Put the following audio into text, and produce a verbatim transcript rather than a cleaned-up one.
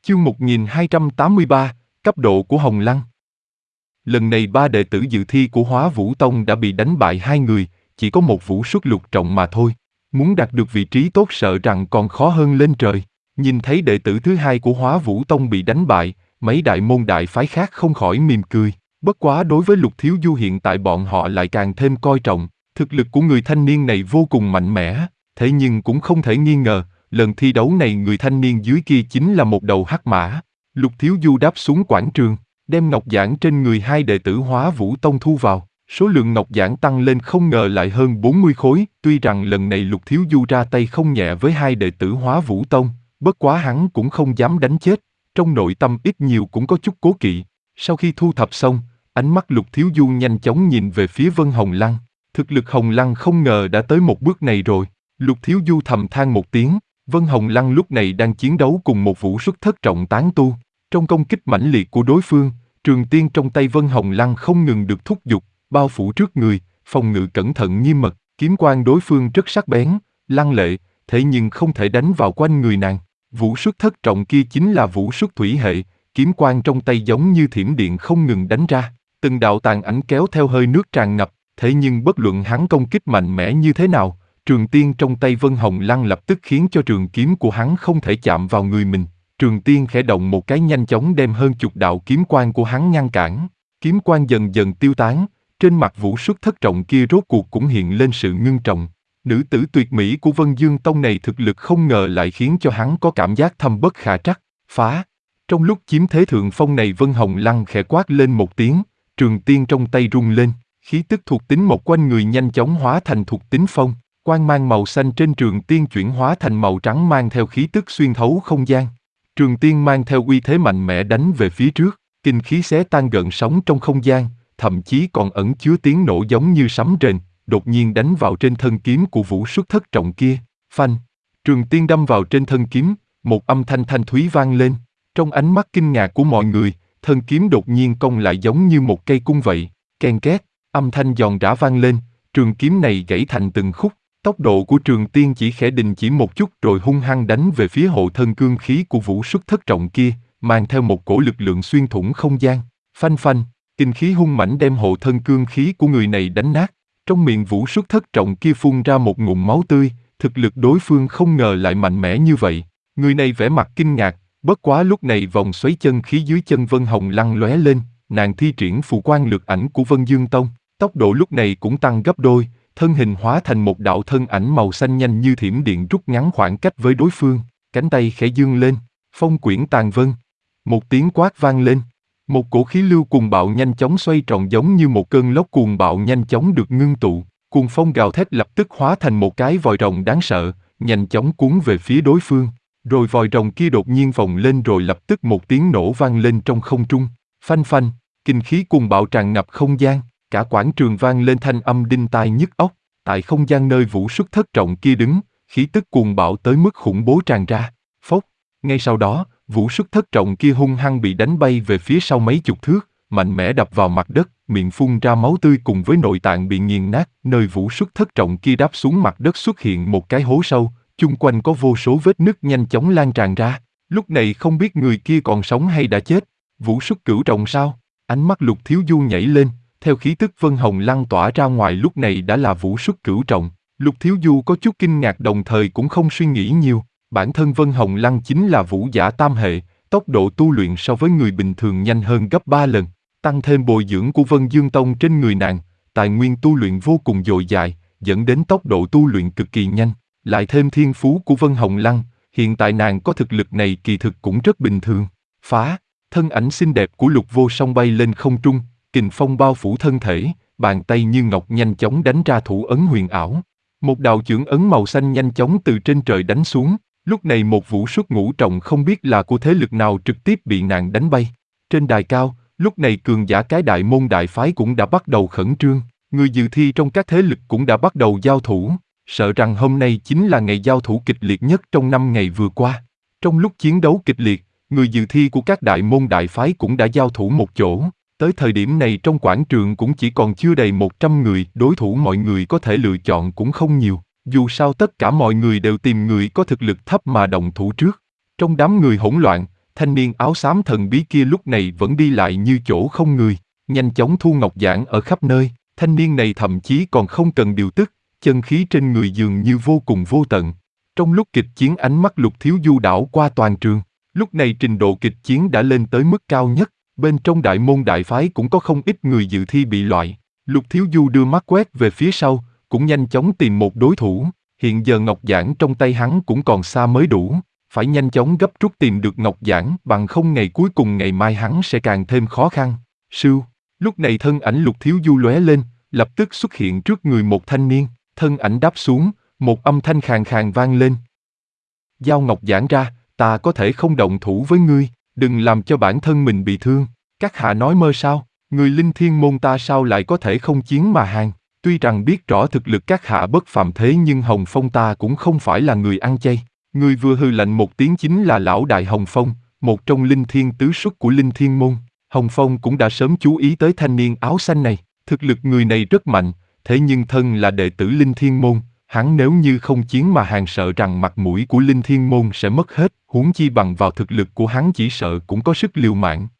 Chương một nghìn hai trăm tám mươi ba, cấp độ của Hồng Lăng. Lần này ba đệ tử dự thi của Hóa Vũ Tông đã bị đánh bại hai người, chỉ có một vũ xuất lục trọng mà thôi. Muốn đạt được vị trí tốt sợ rằng còn khó hơn lên trời. Nhìn thấy đệ tử thứ hai của Hóa Vũ Tông bị đánh bại, mấy đại môn đại phái khác không khỏi mỉm cười. Bất quá đối với Lục Thiếu Du hiện tại bọn họ lại càng thêm coi trọng. Thực lực của người thanh niên này vô cùng mạnh mẽ, thế nhưng cũng không thể nghi ngờ, lần thi đấu này người thanh niên dưới kia chính là một đầu hắc mã. Lục Thiếu Du đáp xuống quảng trường, đem ngọc giản trên người hai đệ tử Hóa Vũ Tông thu vào. Số lượng ngọc giản tăng lên không ngờ lại hơn bốn mươi khối, tuy rằng lần này Lục Thiếu Du ra tay không nhẹ với hai đệ tử Hóa Vũ Tông, bất quá hắn cũng không dám đánh chết, trong nội tâm ít nhiều cũng có chút cố kỵ. Sau khi thu thập xong, ánh mắt Lục Thiếu Du nhanh chóng nhìn về phía Vân Hồng Lăng. Thực lực Hồng Lăng không ngờ đã tới một bước này rồi. Lục Thiếu Du thầm than một tiếng. Vân Hồng Lăng lúc này đang chiến đấu cùng một vũ xuất thất trọng tán tu. Trong công kích mãnh liệt của đối phương, trường tiên trong tay Vân Hồng Lăng không ngừng được thúc giục, bao phủ trước người, phòng ngự cẩn thận nghiêm mật. Kiếm quang đối phương rất sắc bén, lăng lệ, thế nhưng không thể đánh vào quanh người nàng. Vũ xuất thất trọng kia chính là vũ xuất thủy hệ, kiếm quang trong tay giống như thiểm điện không ngừng đánh ra. Từng đạo tàn ảnh kéo theo hơi nước tràn ngập, thế nhưng bất luận hắn công kích mạnh mẽ như thế nào, trường tiên trong tay Vân Hồng Lăng lập tức khiến cho trường kiếm của hắn không thể chạm vào người mình. Trường tiên khẽ động một cái nhanh chóng đem hơn chục đạo kiếm quang của hắn ngăn cản. Kiếm quang dần dần tiêu tán, trên mặt vũ xuất thất trọng kia rốt cuộc cũng hiện lên sự ngưng trọng. Nữ tử tuyệt mỹ của Vân Dương Tông này thực lực không ngờ lại khiến cho hắn có cảm giác thâm bất khả trắc, phá. Trong lúc chiếm thế thượng phong này Vân Hồng Lăng khẽ quát lên một tiếng, trường tiên trong tay rung lên, khí tức thuộc tính một quanh người nhanh chóng hóa thành thuộc tính phong. Quang mang màu xanh trên trường tiên chuyển hóa thành màu trắng mang theo khí tức xuyên thấu không gian. Trường tiên mang theo uy thế mạnh mẽ đánh về phía trước, kinh khí xé tan gợn sóng trong không gian, thậm chí còn ẩn chứa tiếng nổ giống như sấm rền, đột nhiên đánh vào trên thân kiếm của vũ xuất thất trọng kia. Phanh! Trường tiên đâm vào trên thân kiếm, một âm thanh thanh thúy vang lên. Trong ánh mắt kinh ngạc của mọi người, thân kiếm đột nhiên cong lại giống như một cây cung vậy. Ken két, âm thanh giòn giã vang lên, trường kiếm này gãy thành từng khúc. Tốc độ của trường tiên chỉ khẽ đình chỉ một chút rồi hung hăng đánh về phía hộ thân cương khí của vũ xuất thất trọng kia, mang theo một cổ lực lượng xuyên thủng không gian. Phanh phanh, kinh khí hung mãnh đem hộ thân cương khí của người này đánh nát. Trong miệng vũ xuất thất trọng kia phun ra một ngụm máu tươi, thực lực đối phương không ngờ lại mạnh mẽ như vậy. Người này vẻ mặt kinh ngạc, bất quá lúc này vòng xoáy chân khí dưới chân Vân Hồng Lăng lóe lên, nàng thi triển phù quan lược ảnh của Vân Dương Tông, tốc độ lúc này cũng tăng gấp đôi. Thân hình hóa thành một đạo thân ảnh màu xanh nhanh như thiểm điện rút ngắn khoảng cách với đối phương, cánh tay khẽ dương lên, phong quyển tàn vân. Một tiếng quát vang lên, một cổ khí lưu cuồng bạo nhanh chóng xoay tròn giống như một cơn lốc cuồng bạo nhanh chóng được ngưng tụ, cuồng phong gào thét lập tức hóa thành một cái vòi rồng đáng sợ, nhanh chóng cuốn về phía đối phương. Rồi vòi rồng kia đột nhiên vòng lên rồi lập tức một tiếng nổ vang lên trong không trung, phanh phanh, kinh khí cuồng bạo tràn ngập không gian. Cả quảng trường vang lên thanh âm đinh tai nhức óc, tại không gian nơi vũ xuất thất trọng kia đứng, khí tức cuồng bạo tới mức khủng bố tràn ra. Phốc, ngay sau đó, vũ xuất thất trọng kia hung hăng bị đánh bay về phía sau mấy chục thước, mạnh mẽ đập vào mặt đất, miệng phun ra máu tươi cùng với nội tạng bị nghiền nát. Nơi vũ xuất thất trọng kia đáp xuống mặt đất xuất hiện một cái hố sâu, chung quanh có vô số vết nứt nhanh chóng lan tràn ra. Lúc này không biết người kia còn sống hay đã chết. Vũ xuất cửu trọng sao? Ánh mắt Lục Thiếu Du nhảy lên. Theo khí tức Vân Hồng Lăng tỏa ra ngoài lúc này đã là vũ xuất cửu trọng. Lục Thiếu Du có chút kinh ngạc đồng thời cũng không suy nghĩ nhiều. Bản thân Vân Hồng Lăng chính là vũ giả tam hệ, tốc độ tu luyện so với người bình thường nhanh hơn gấp ba lần. Tăng thêm bồi dưỡng của Vân Dương Tông trên người nàng, tài nguyên tu luyện vô cùng dồi dào, dẫn đến tốc độ tu luyện cực kỳ nhanh. Lại thêm thiên phú của Vân Hồng Lăng, hiện tại nàng có thực lực này kỳ thực cũng rất bình thường. Phá, thân ảnh xinh đẹp của Lục Vô Song bay lên không trung. Kình phong bao phủ thân thể, bàn tay như ngọc nhanh chóng đánh ra thủ ấn huyền ảo. Một đạo chưởng ấn màu xanh nhanh chóng từ trên trời đánh xuống, lúc này một vũ xuất ngũ trọng không biết là của thế lực nào trực tiếp bị nàng đánh bay. Trên đài cao, lúc này cường giả cái đại môn đại phái cũng đã bắt đầu khẩn trương, người dự thi trong các thế lực cũng đã bắt đầu giao thủ, sợ rằng hôm nay chính là ngày giao thủ kịch liệt nhất trong năm ngày vừa qua. Trong lúc chiến đấu kịch liệt, người dự thi của các đại môn đại phái cũng đã giao thủ một chỗ. Tới thời điểm này trong quảng trường cũng chỉ còn chưa đầy một trăm người, đối thủ mọi người có thể lựa chọn cũng không nhiều. Dù sao tất cả mọi người đều tìm người có thực lực thấp mà động thủ trước. Trong đám người hỗn loạn, thanh niên áo xám thần bí kia lúc này vẫn đi lại như chỗ không người, nhanh chóng thu ngọc giản ở khắp nơi, thanh niên này thậm chí còn không cần điều tức, chân khí trên người dường như vô cùng vô tận. Trong lúc kịch chiến ánh mắt Lục Thiếu Du đảo qua toàn trường, lúc này trình độ kịch chiến đã lên tới mức cao nhất, bên trong đại môn đại phái cũng có không ít người dự thi bị loại. Lục Thiếu Du đưa mắt quét về phía sau, cũng nhanh chóng tìm một đối thủ, hiện giờ ngọc giản trong tay hắn cũng còn xa mới đủ, phải nhanh chóng gấp rút tìm được ngọc giản, bằng không ngày cuối cùng ngày mai hắn sẽ càng thêm khó khăn. Sưu, lúc này thân ảnh Lục Thiếu Du lóe lên, lập tức xuất hiện trước người một thanh niên, thân ảnh đáp xuống, một âm thanh khàn khàn vang lên. Giao ngọc giản ra, ta có thể không động thủ với ngươi, đừng làm cho bản thân mình bị thương. Các hạ nói mơ sao, người linh thiên môn ta sao lại có thể không chiến mà hàng. Tuy rằng biết rõ thực lực các hạ bất phàm thế nhưng Hồng Phong ta cũng không phải là người ăn chay. Người vừa hừ lạnh một tiếng chính là lão đại Hồng Phong, một trong linh thiên tứ xuất của linh thiên môn. Hồng Phong cũng đã sớm chú ý tới thanh niên áo xanh này, thực lực người này rất mạnh, thế nhưng thân là đệ tử linh thiên môn, hắn nếu như không chiến mà hàng sợ rằng mặt mũi của linh thiên môn sẽ mất hết, huống chi bằng vào thực lực của hắn chỉ sợ cũng có sức liều mạng.